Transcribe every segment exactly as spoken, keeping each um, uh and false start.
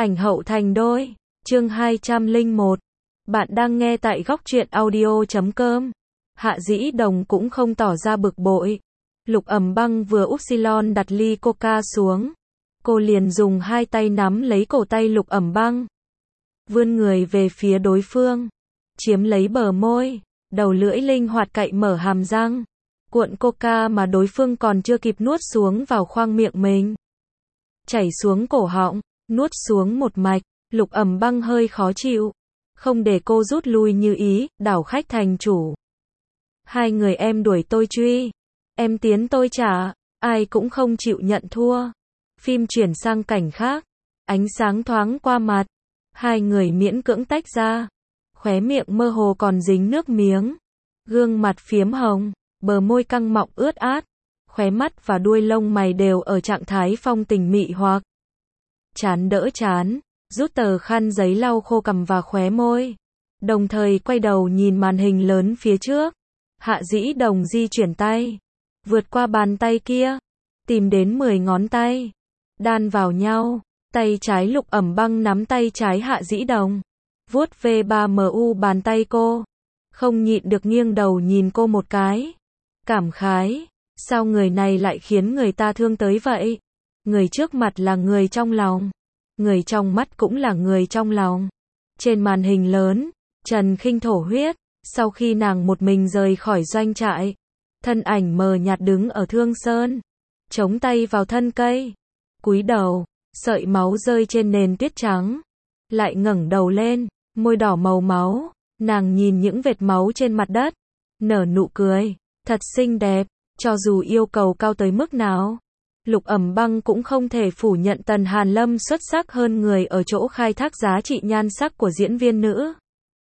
Ảnh hậu thành đôi. Chương hai trăm lẻ một. Bạn đang nghe tại góc truyện audio chấm com. Hạ Dĩ Đồng cũng không tỏ ra bực bội. Lục Ẩm Băng vừa upsilon đặt ly coca xuống, cô liền dùng hai tay nắm lấy cổ tay Lục Ẩm Băng, vươn người về phía đối phương, chiếm lấy bờ môi, đầu lưỡi linh hoạt cạy mở hàm răng, cuộn coca mà đối phương còn chưa kịp nuốt xuống vào khoang miệng mình. Chảy xuống cổ họng, nuốt xuống một mạch. Lục Ẩm Băng hơi khó chịu, không để cô rút lui như ý, đảo khách thành chủ. Hai người em đuổi tôi truy, em tiến tôi trả, ai cũng không chịu nhận thua. Phim chuyển sang cảnh khác, ánh sáng thoáng qua mặt, hai người miễn cưỡng tách ra, khóe miệng mơ hồ còn dính nước miếng, gương mặt phiếm hồng, bờ môi căng mọng ướt át, khóe mắt và đuôi lông mày đều ở trạng thái phong tình mị hoặc. Chán đỡ chán, rút tờ khăn giấy lau khô cằm và khóe môi, đồng thời quay đầu nhìn màn hình lớn phía trước. Hạ Dĩ Đồng di chuyển tay, vượt qua bàn tay kia, tìm đến mười ngón tay, đan vào nhau. Tay trái Lục Ẩm Băng nắm tay trái Hạ Dĩ Đồng, vuốt ve ba mu bàn tay cô, không nhịn được nghiêng đầu nhìn cô một cái, cảm khái, sao người này lại khiến người ta thương tới vậy? Người trước mặt là người trong lòng, người trong mắt cũng là người trong lòng. Trên màn hình lớn, Trần Khinh thổ huyết, sau khi nàng một mình rời khỏi doanh trại, thân ảnh mờ nhạt đứng ở Thương Sơn, chống tay vào thân cây, cúi đầu, sợi máu rơi trên nền tuyết trắng, lại ngẩng đầu lên, môi đỏ màu máu, nàng nhìn những vệt máu trên mặt đất, nở nụ cười, thật xinh đẹp, cho dù yêu cầu cao tới mức nào. Lục Ẩm Băng cũng không thể phủ nhận Tần Hàn Lâm xuất sắc hơn người ở chỗ khai thác giá trị nhan sắc của diễn viên nữ.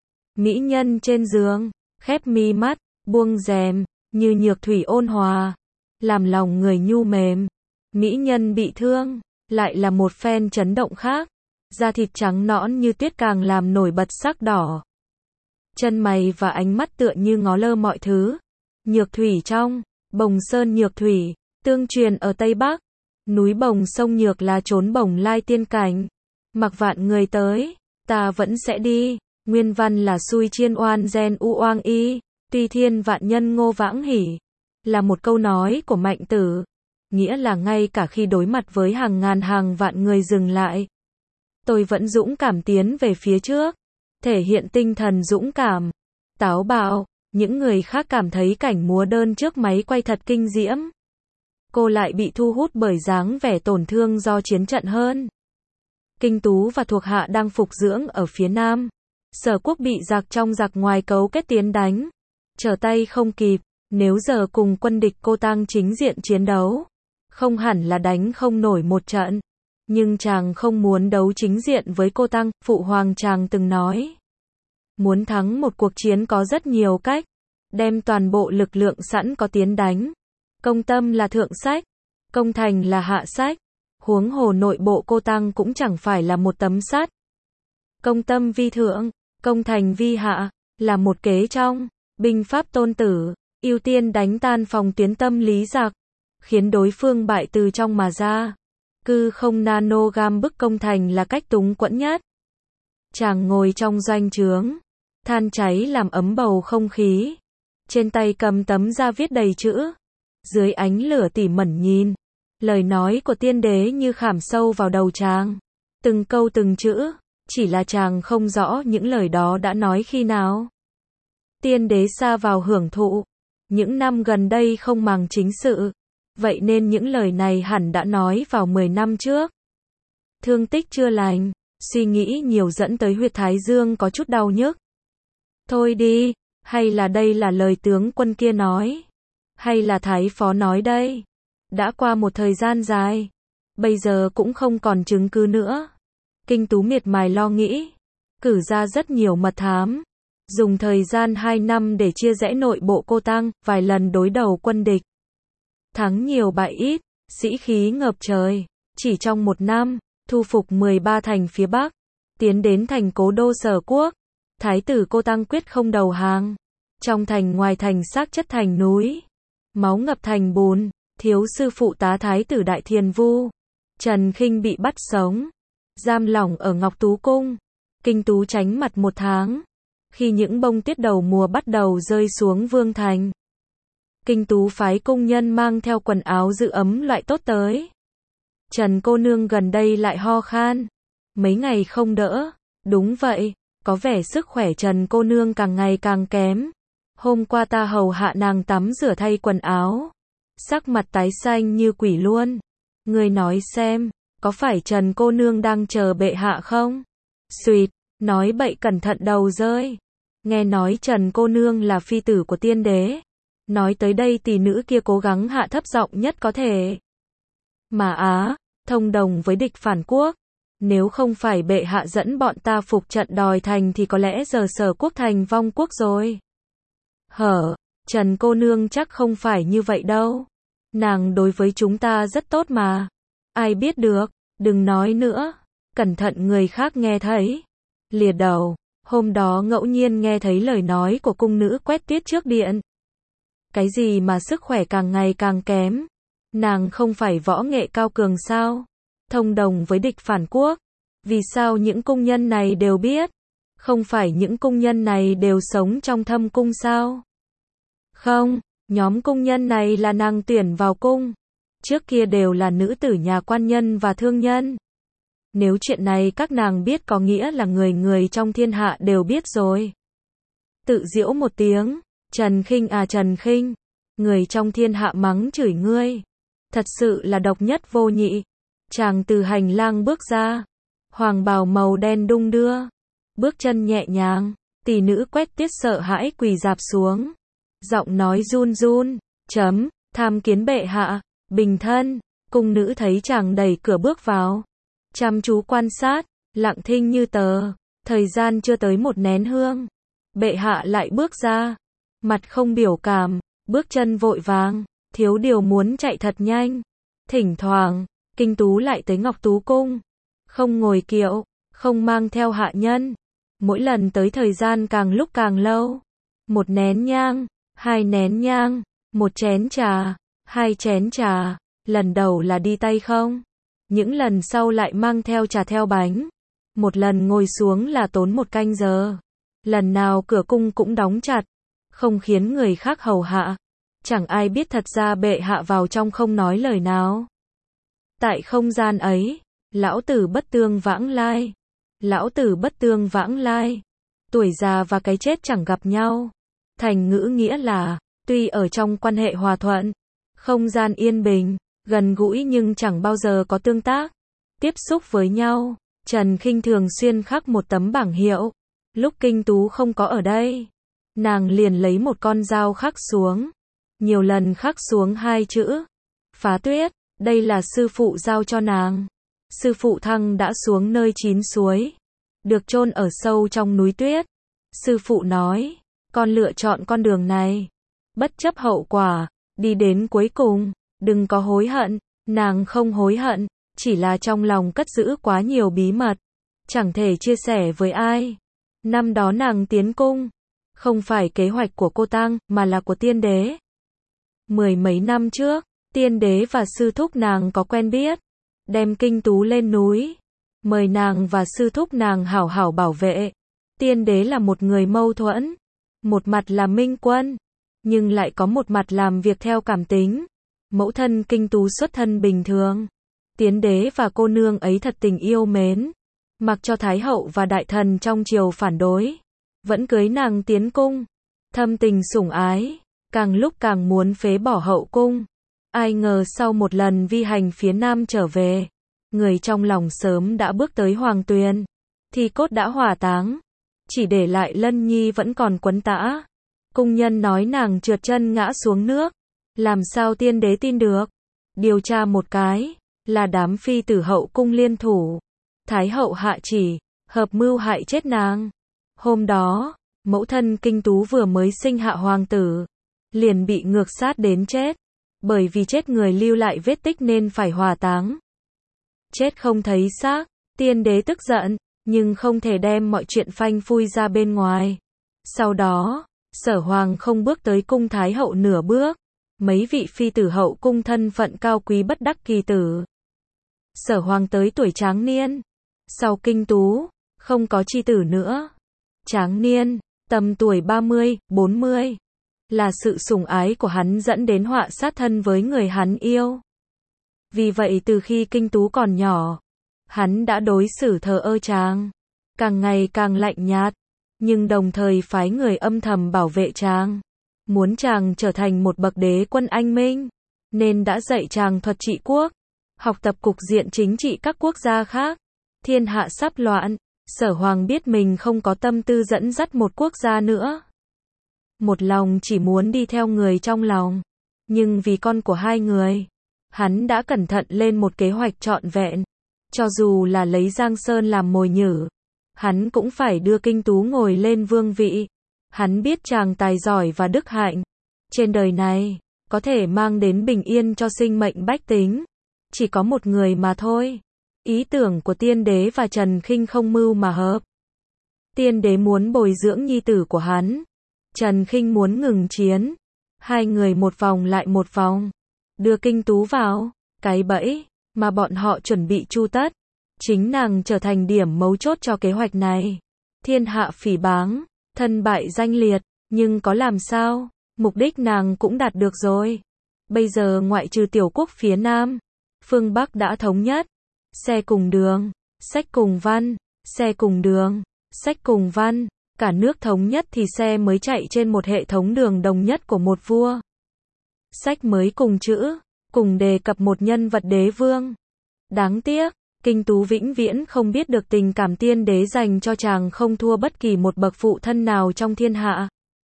Mỹ nhân trên giường, khép mi mắt, buông rèm, như nhược thủy ôn hòa, làm lòng người nhu mềm. Mỹ nhân bị thương, lại là một phen chấn động khác. Da thịt trắng nõn như tuyết càng làm nổi bật sắc đỏ. Chân mày và ánh mắt tựa như ngó lơ mọi thứ. Nhược thủy trong, Bồng Sơn Nhược thủy, tương truyền ở Tây Bắc. Núi Bồng sông Nhược là trốn bồng lai tiên cảnh. Mặc vạn người tới, ta vẫn sẽ đi. Nguyên văn là xui chiên oan gen u oang y, tuy thiên vạn nhân ngô vãng hỉ. Là một câu nói của Mạnh Tử. Nghĩa là ngay cả khi đối mặt với hàng ngàn hàng vạn người dừng lại, tôi vẫn dũng cảm tiến về phía trước. Thể hiện tinh thần dũng cảm, táo bạo. Những người khác cảm thấy cảnh múa đơn trước máy quay thật kinh diễm. Cô lại bị thu hút bởi dáng vẻ tổn thương do chiến trận hơn. Kinh Tú và thuộc hạ đang phục dưỡng ở phía nam. Sở Quốc bị giặc trong giặc ngoài cấu kết tiến đánh. Trở tay không kịp, nếu giờ cùng quân địch cô tang chính diện chiến đấu, không hẳn là đánh không nổi một trận. Nhưng chàng không muốn đấu chính diện với cô tang, phụ hoàng chàng từng nói. Muốn thắng một cuộc chiến có rất nhiều cách. Đem toàn bộ lực lượng sẵn có tiến đánh. Công tâm là thượng sách, công thành là hạ sách. Huống hồ nội bộ cô tang cũng chẳng phải là một tấm sắt. Công tâm vi thượng, công thành vi hạ, là một kế trong binh pháp Tôn Tử, ưu tiên đánh tan phòng tuyến tâm lý giặc, khiến đối phương bại từ trong mà ra. Cư không nano gam bức công thành là cách túng quẫn nhất. Chàng ngồi trong doanh trướng, than cháy làm ấm bầu không khí, trên tay cầm tấm da viết đầy chữ, dưới ánh lửa tỉ mẩn nhìn, lời nói của tiên đế như khảm sâu vào đầu chàng, từng câu từng chữ, chỉ là chàng không rõ những lời đó đã nói khi nào. Tiên đế sa vào hưởng thụ, những năm gần đây không màng chính sự, vậy nên những lời này hẳn đã nói vào mười năm trước. Thương tích chưa lành, suy nghĩ nhiều dẫn tới huyệt thái dương có chút đau nhức. Thôi đi, hay là đây là lời tướng quân kia nói? Hay là thái phó nói đây? Đã qua một thời gian dài, bây giờ cũng không còn chứng cứ nữa. Kinh Tú miệt mài lo nghĩ, cử ra rất nhiều mật thám, dùng thời gian hai năm để chia rẽ nội bộ cô tang, vài lần đối đầu quân địch. Thắng nhiều bại ít, sĩ khí ngập trời, chỉ trong một năm, thu phục mười ba thành phía Bắc, tiến đến thành cố đô Sở Quốc. Thái tử cô tang quyết không đầu hàng. Trong thành ngoài thành xác chất thành núi, máu ngập thành bùn, thiếu sư phụ tá thái tử Đại Thiền Vu, Trần Khinh bị bắt sống. giam lỏng ở Ngọc Tú Cung. Kinh Tú tránh mặt một tháng. Khi những bông tuyết đầu mùa bắt đầu rơi xuống Vương Thành, Kinh Tú phái cung nhân mang theo quần áo giữ ấm loại tốt tới. Trần cô nương gần đây lại ho khan. Mấy ngày không đỡ. Đúng vậy, có vẻ sức khỏe Trần cô nương càng ngày càng kém. Hôm qua ta hầu hạ nàng tắm rửa thay quần áo. Sắc mặt tái xanh như quỷ luôn. Ngươi nói xem, có phải Trần cô nương đang chờ bệ hạ không? Xuyệt, nói bậy cẩn thận đầu rơi. Nghe nói Trần cô nương là phi tử của tiên đế. Nói tới đây tỷ nữ kia cố gắng hạ thấp giọng nhất có thể. Mà á, thông đồng với địch phản quốc. Nếu không phải bệ hạ dẫn bọn ta phục trận đòi thành thì có lẽ giờ Sở Quốc thành vong quốc rồi. Hở, Trần cô nương chắc không phải như vậy đâu. Nàng đối với chúng ta rất tốt mà. Ai biết được, đừng nói nữa. Cẩn thận người khác nghe thấy. Lìa đầu, hôm đó ngẫu nhiên nghe thấy lời nói của cung nữ quét tuyết trước điện. Cái gì mà sức khỏe càng ngày càng kém? Nàng không phải võ nghệ cao cường sao? Thông đồng với địch phản quốc. Vì sao những cung nhân này đều biết? Không phải những cung nhân này đều sống trong thâm cung sao? Không, nhóm cung nhân này là nàng tuyển vào cung. Trước kia đều là nữ tử nhà quan nhân và thương nhân. Nếu chuyện này các nàng biết có nghĩa là người người trong thiên hạ đều biết rồi. Tự giễu một tiếng, Trần Khinh à Trần Khinh, người trong thiên hạ mắng chửi ngươi. Thật sự là độc nhất vô nhị. Chàng từ hành lang bước ra, hoàng bào màu đen đung đưa, bước chân nhẹ nhàng, tỷ nữ quét tuyết sợ hãi quỳ rạp xuống. Giọng nói run run, chấm, tham kiến bệ hạ, bình thân. Cung nữ thấy chàng đẩy cửa bước vào, chăm chú quan sát, lặng thinh như tờ. Thời gian chưa tới một nén hương, bệ hạ lại bước ra, mặt không biểu cảm, bước chân vội vàng, thiếu điều muốn chạy thật nhanh. Thỉnh thoảng, Kinh Tú lại tới Ngọc Tú Cung, không ngồi kiệu, không mang theo hạ nhân. Mỗi lần tới thời gian càng lúc càng lâu. Một nén nhang, hai nén nhang, một chén trà, hai chén trà. Lần đầu là đi tay không, những lần sau lại mang theo trà theo bánh. Một lần ngồi xuống là tốn một canh giờ. Lần nào cửa cung cũng đóng chặt, không khiến người khác hầu hạ. Chẳng ai biết thật ra bệ hạ vào trong không nói lời nào. Tại không gian ấy, lão tử bất tương vãng lai. Lão tử bất tương vãng lai. Tuổi già và cái chết chẳng gặp nhau. Thành ngữ nghĩa là, tuy ở trong quan hệ hòa thuận, không gian yên bình, gần gũi nhưng chẳng bao giờ có tương tác, tiếp xúc với nhau. Trần Khinh thường xuyên khắc một tấm bảng hiệu. Lúc Kinh Tú không có ở đây, nàng liền lấy một con dao khắc xuống. Nhiều lần khắc xuống hai chữ phá tuyết. Đây là sư phụ giao cho nàng. Sư phụ Thăng đã xuống nơi chín suối, được chôn ở sâu trong núi tuyết. Sư phụ nói, con lựa chọn con đường này, bất chấp hậu quả, đi đến cuối cùng, đừng có hối hận. Nàng không hối hận, chỉ là trong lòng cất giữ quá nhiều bí mật, chẳng thể chia sẻ với ai. Năm đó nàng tiến cung, không phải kế hoạch của cô Tăng, mà là của tiên đế. Mười mấy năm trước, tiên đế và sư thúc nàng có quen biết, đem Kinh Tú lên núi, mời nàng và sư thúc nàng hảo hảo bảo vệ. Tiên đế là một người mâu thuẫn, một mặt là minh quân, nhưng lại có một mặt làm việc theo cảm tính. Mẫu thân Kinh Tú xuất thân bình thường, tiên đế và cô nương ấy thật tình yêu mến, mặc cho thái hậu và đại thần trong triều phản đối, vẫn cưới nàng tiến cung, thâm tình sủng ái, càng lúc càng muốn phế bỏ hậu cung. Ai ngờ sau một lần vi hành phía Nam trở về, người trong lòng sớm đã bước tới hoàng tuyền, thì cốt đã hỏa táng, chỉ để lại Lân Nhi vẫn còn quấn tã. Cung nhân nói nàng trượt chân ngã xuống nước, làm sao tiên đế tin được? Điều tra một cái, là đám phi tử hậu cung liên thủ, thái hậu hạ chỉ, hợp mưu hại chết nàng. Hôm đó, mẫu thân Kinh Tú vừa mới sinh hạ hoàng tử, liền bị ngược sát đến chết. Bởi vì chết người lưu lại vết tích nên phải hỏa táng. Chết không thấy xác, tiên đế tức giận, nhưng không thể đem mọi chuyện phanh phui ra bên ngoài. Sau đó, Sở Hoàng không bước tới cung thái hậu nửa bước. Mấy vị phi tử hậu cung thân phận cao quý bất đắc kỳ tử. Sở Hoàng tới tuổi tráng niên, Sau Kinh Tú, không có chi tử nữa. Tráng niên, tầm tuổi ba mươi, bốn mươi. Là sự sủng ái của hắn dẫn đến họa sát thân với người hắn yêu. Vì vậy từ khi Kinh Tú còn nhỏ, hắn đã đối xử thờ ơ chàng, càng ngày càng lạnh nhạt, nhưng đồng thời phái người âm thầm bảo vệ chàng, muốn chàng trở thành một bậc đế quân anh minh, nên đã dạy chàng thuật trị quốc, học tập cục diện chính trị các quốc gia khác. Thiên hạ sắp loạn, Sở Hoàng biết mình không có tâm tư dẫn dắt một quốc gia nữa. Một lòng chỉ muốn đi theo người trong lòng, nhưng vì con của hai người, hắn đã cẩn thận lên một kế hoạch trọn vẹn. Cho dù là lấy Giang Sơn làm mồi nhử, hắn cũng phải đưa Kinh Tú ngồi lên vương vị. Hắn biết chàng tài giỏi và đức hạnh, trên đời này, có thể mang đến bình yên cho sinh mệnh bách tính. Chỉ có một người mà thôi. Ý tưởng của tiên đế và Trần Khinh không mưu mà hợp. Tiên đế muốn bồi dưỡng nhi tử của hắn. Trần Khinh muốn ngừng chiến. Hai người một vòng lại một vòng. Đưa Kinh Tú vào cái bẫy mà bọn họ chuẩn bị chu tất. Chính nàng trở thành điểm mấu chốt cho kế hoạch này. Thiên hạ phỉ báng, thân bại danh liệt, nhưng có làm sao, mục đích nàng cũng đạt được rồi. Bây giờ ngoại trừ tiểu quốc phía Nam, phương Bắc đã thống nhất. Xe cùng đường, sách cùng văn, xe cùng đường, sách cùng văn, cả nước thống nhất thì xe mới chạy trên một hệ thống đường đồng nhất của một vua. Sách mới cùng chữ, cùng đề cập một nhân vật đế vương. Đáng tiếc, Kinh Tú vĩnh viễn không biết được tình cảm tiên đế dành cho chàng không thua bất kỳ một bậc phụ thân nào trong thiên hạ.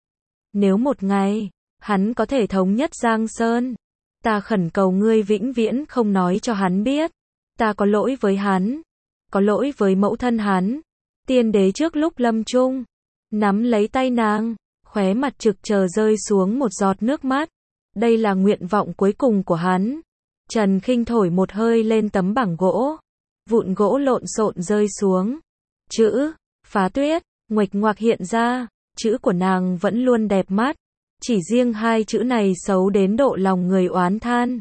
Nếu một ngày, hắn có thể thống nhất Giang Sơn, ta khẩn cầu ngươi vĩnh viễn không nói cho hắn biết. Ta có lỗi với hắn, có lỗi với mẫu thân hắn. Tiên đế trước lúc lâm chung, nắm lấy tay nàng, khóe mặt trực chờ rơi xuống một giọt nước mắt. Đây là nguyện vọng cuối cùng của hắn. Trần Khinh thổi một hơi lên tấm bảng gỗ, vụn gỗ lộn xộn rơi xuống. Chữ, phá tuyết, nguệch ngoạc hiện ra, chữ của nàng vẫn luôn đẹp mắt. Chỉ riêng hai chữ này xấu đến độ lòng người oán than.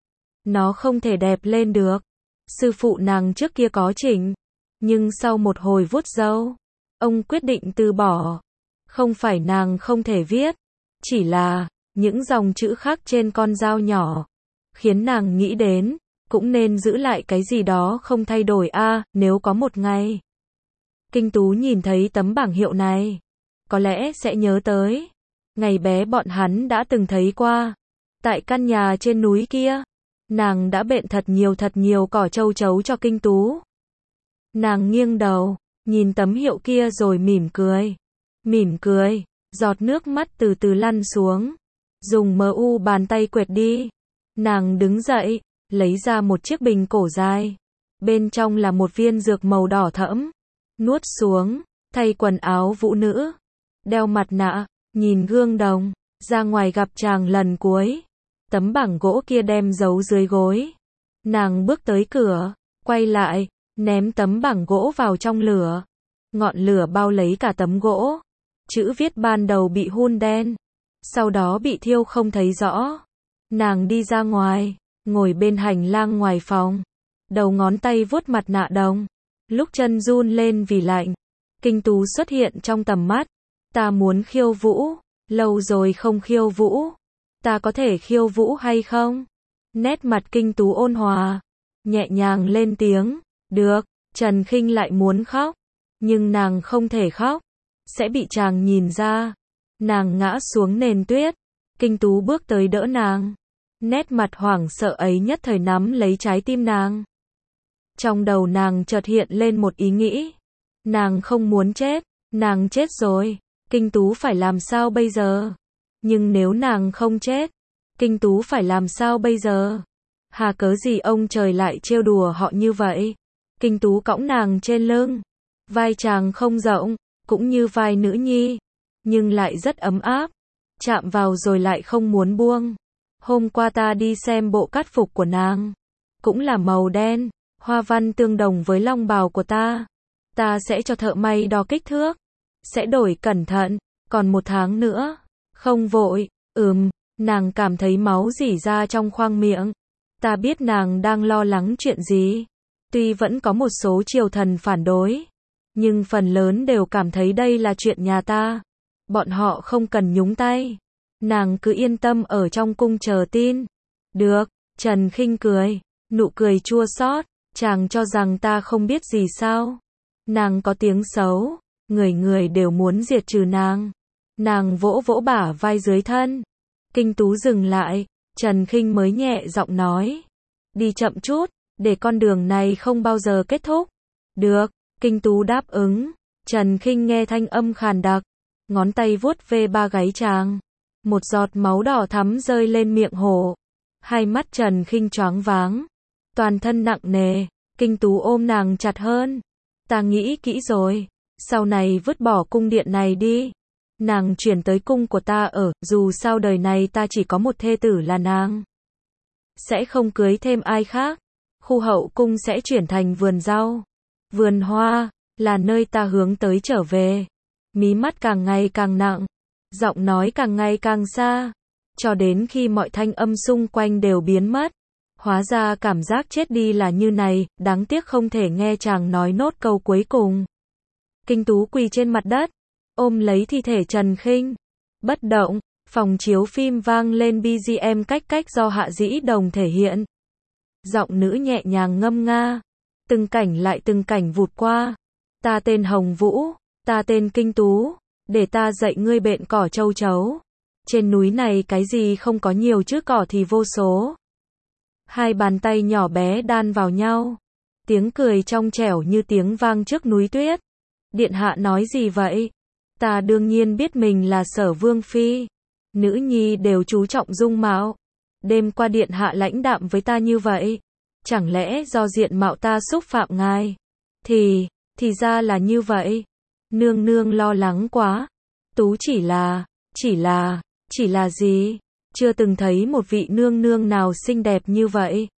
Nó không thể đẹp lên được. Sư phụ nàng trước kia có chỉnh, nhưng sau một hồi vuốt râu, ông quyết định từ bỏ. Không phải nàng không thể viết, chỉ là những dòng chữ khác trên con dao nhỏ, khiến nàng nghĩ đến, cũng nên giữ lại cái gì đó không thay đổi a. À, nếu có một ngày, Kinh Tú nhìn thấy tấm bảng hiệu này, có lẽ sẽ nhớ tới ngày bé bọn hắn đã từng thấy qua, tại căn nhà trên núi kia. Nàng đã bện thật nhiều thật nhiều cỏ châu chấu cho Kinh Tú. Nàng nghiêng đầu, nhìn tấm hiệu kia rồi mỉm cười. Mỉm cười, giọt nước mắt từ từ lăn xuống. Dùng mờ u bàn tay quệt đi. Nàng đứng dậy, lấy ra một chiếc bình cổ dài. Bên trong là một viên dược màu đỏ thẫm. Nuốt xuống, thay quần áo vũ nữ. Đeo mặt nạ, nhìn gương đồng, ra ngoài gặp chàng lần cuối. Tấm bảng gỗ kia đem giấu dưới gối. Nàng bước tới cửa, quay lại, ném tấm bảng gỗ vào trong lửa. Ngọn lửa bao lấy cả tấm gỗ. Chữ viết ban đầu bị hun đen, sau đó bị thiêu không thấy rõ. Nàng đi ra ngoài, ngồi bên hành lang ngoài phòng. Đầu ngón tay vuốt mặt nạ đồng. Lúc chân run lên vì lạnh, Kinh Tú xuất hiện trong tầm mắt. Ta muốn khiêu vũ, lâu rồi không khiêu vũ. Ta có thể khiêu vũ hay không? Nét mặt Kinh Tú ôn hòa, nhẹ nhàng lên tiếng. Được. Trần Khinh lại muốn khóc, nhưng nàng không thể khóc, sẽ bị chàng nhìn ra. Nàng ngã xuống nền tuyết. Kinh Tú bước tới đỡ nàng. Nét mặt hoảng sợ ấy nhất thời nắm lấy trái tim nàng. Trong đầu nàng chợt hiện lên một ý nghĩ. Nàng không muốn chết. Nàng chết rồi, Kinh Tú phải làm sao bây giờ? Nhưng nếu nàng không chết, Kinh Tú phải làm sao bây giờ? Hà cớ gì ông trời lại trêu đùa họ như vậy? Kinh Tú cõng nàng trên lưng. Vai chàng không rộng, cũng như vai nữ nhi, nhưng lại rất ấm áp. Chạm vào rồi lại không muốn buông. Hôm qua ta đi xem bộ cát phục của nàng, cũng là màu đen, hoa văn tương đồng với long bào của ta. Ta sẽ cho thợ may đo kích thước, sẽ đổi cẩn thận, còn một tháng nữa. Không vội. Ừm. Nàng cảm thấy máu rỉ ra trong khoang miệng. Ta biết nàng đang lo lắng chuyện gì. Tuy vẫn có một số triều thần phản đối, nhưng phần lớn đều cảm thấy đây là chuyện nhà ta. Bọn họ không cần nhúng tay. Nàng cứ yên tâm ở trong cung chờ tin. Được, Trần Khinh cười, nụ cười chua xót, chàng cho rằng ta không biết gì sao? Nàng có tiếng xấu, người người đều muốn diệt trừ nàng. Nàng vỗ vỗ bả vai dưới thân. Kinh Tú dừng lại, Trần Khinh mới nhẹ giọng nói. Đi chậm chút, để con đường này không bao giờ kết thúc. Được, Kinh Tú đáp ứng. Trần Khinh nghe thanh âm khàn đặc, ngón tay vuốt ve ba gáy chàng. Một giọt máu đỏ thắm rơi lên miệng hổ. Hai mắt Trần Khinh choáng váng, toàn thân nặng nề. Kinh Tú ôm nàng chặt hơn. Ta nghĩ kỹ rồi, sau này vứt bỏ cung điện này đi. Nàng chuyển tới cung của ta ở, dù sao đời này ta chỉ có một thê tử là nàng. Sẽ không cưới thêm ai khác. Khu hậu cung sẽ chuyển thành vườn rau, vườn hoa, là nơi ta hướng tới trở về. Mí mắt càng ngày càng nặng, giọng nói càng ngày càng xa, cho đến khi mọi thanh âm xung quanh đều biến mất. Hóa ra cảm giác chết đi là như này, đáng tiếc không thể nghe chàng nói nốt câu cuối cùng. Kinh Tú quỳ trên mặt đất, ôm lấy thi thể Trần Khinh, bất động. Phòng chiếu phim vang lên bê giê em cách cách do Hạ Dĩ Đồng thể hiện. Giọng nữ nhẹ nhàng ngâm nga, từng cảnh lại từng cảnh vụt qua. Ta tên Hồng Vũ, ta tên Kinh Tú, để ta dạy ngươi bện cỏ châu chấu. Trên núi này cái gì không có nhiều chứ cỏ thì vô số. Hai bàn tay nhỏ bé đan vào nhau, tiếng cười trong trẻo như tiếng vang trước núi tuyết. Điện hạ nói gì vậy? Ta đương nhiên biết mình là Sở Vương phi. Nữ nhi đều chú trọng dung mạo. Đêm qua điện hạ lãnh đạm với ta như vậy, chẳng lẽ do diện mạo ta xúc phạm ngài? Thì, thì ra là như vậy. Nương nương lo lắng quá. Tú chỉ là, chỉ là, chỉ là gì? Chưa từng thấy một vị nương nương nào xinh đẹp như vậy.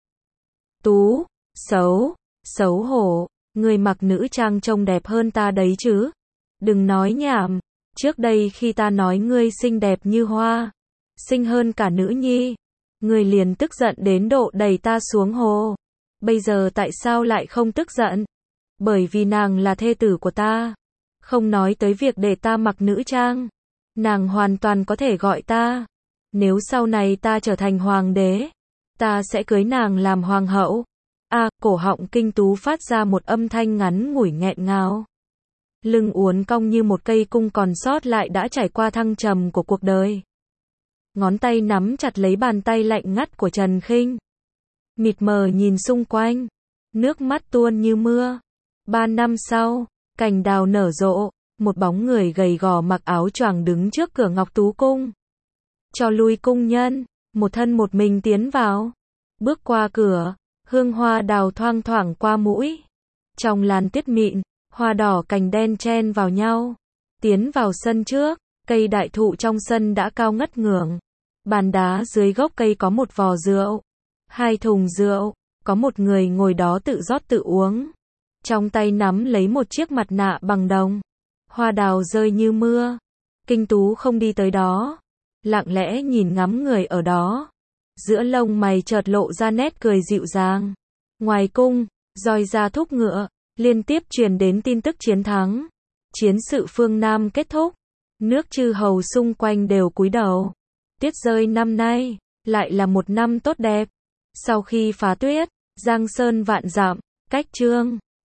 Tú, xấu, xấu hổ, người mặc nữ trang trông đẹp hơn ta đấy chứ. Đừng nói nhảm, trước đây khi ta nói ngươi xinh đẹp như hoa, xinh hơn cả nữ nhi, ngươi liền tức giận đến độ đẩy ta xuống hồ. Bây giờ tại sao lại không tức giận? Bởi vì nàng là thê tử của ta. Không nói tới việc để ta mặc nữ trang, nàng hoàn toàn có thể gọi ta. Nếu sau này ta trở thành hoàng đế, ta sẽ cưới nàng làm hoàng hậu. A, à, cổ họng Kinh Tú phát ra một âm thanh ngắn ngủi nghẹn ngào. Lưng uốn cong như một cây cung còn sót lại đã trải qua thăng trầm của cuộc đời. Ngón tay nắm chặt lấy bàn tay lạnh ngắt của Trần Khinh. Mịt mờ nhìn xung quanh, nước mắt tuôn như mưa. Ba năm sau, cành đào nở rộ, một bóng người gầy gò mặc áo choàng đứng trước cửa Ngọc Tú Cung. Cho lui cung nhân, một thân một mình tiến vào. Bước qua cửa, hương hoa đào thoang thoảng qua mũi. Trong làn tuyết mịn, hoa đỏ cành đen chen vào nhau. Tiến vào sân trước, cây đại thụ trong sân đã cao ngất ngưởng. Bàn đá dưới gốc cây có một vò rượu, hai thùng rượu, có một người ngồi đó tự rót tự uống. Trong tay nắm lấy một chiếc mặt nạ bằng đồng. Hoa đào rơi như mưa. Kinh Tú không đi tới đó, lặng lẽ nhìn ngắm người ở đó. Giữa lông mày chợt lộ ra nét cười dịu dàng. Ngoài cung, roi ra thúc ngựa, liên tiếp truyền đến tin tức chiến thắng. Chiến sự phương Nam kết thúc. Nước chư hầu xung quanh đều cúi đầu. Tuyết rơi năm nay, lại là một năm tốt đẹp. Sau khi phá tuyết, giang sơn vạn dặm, cách chương.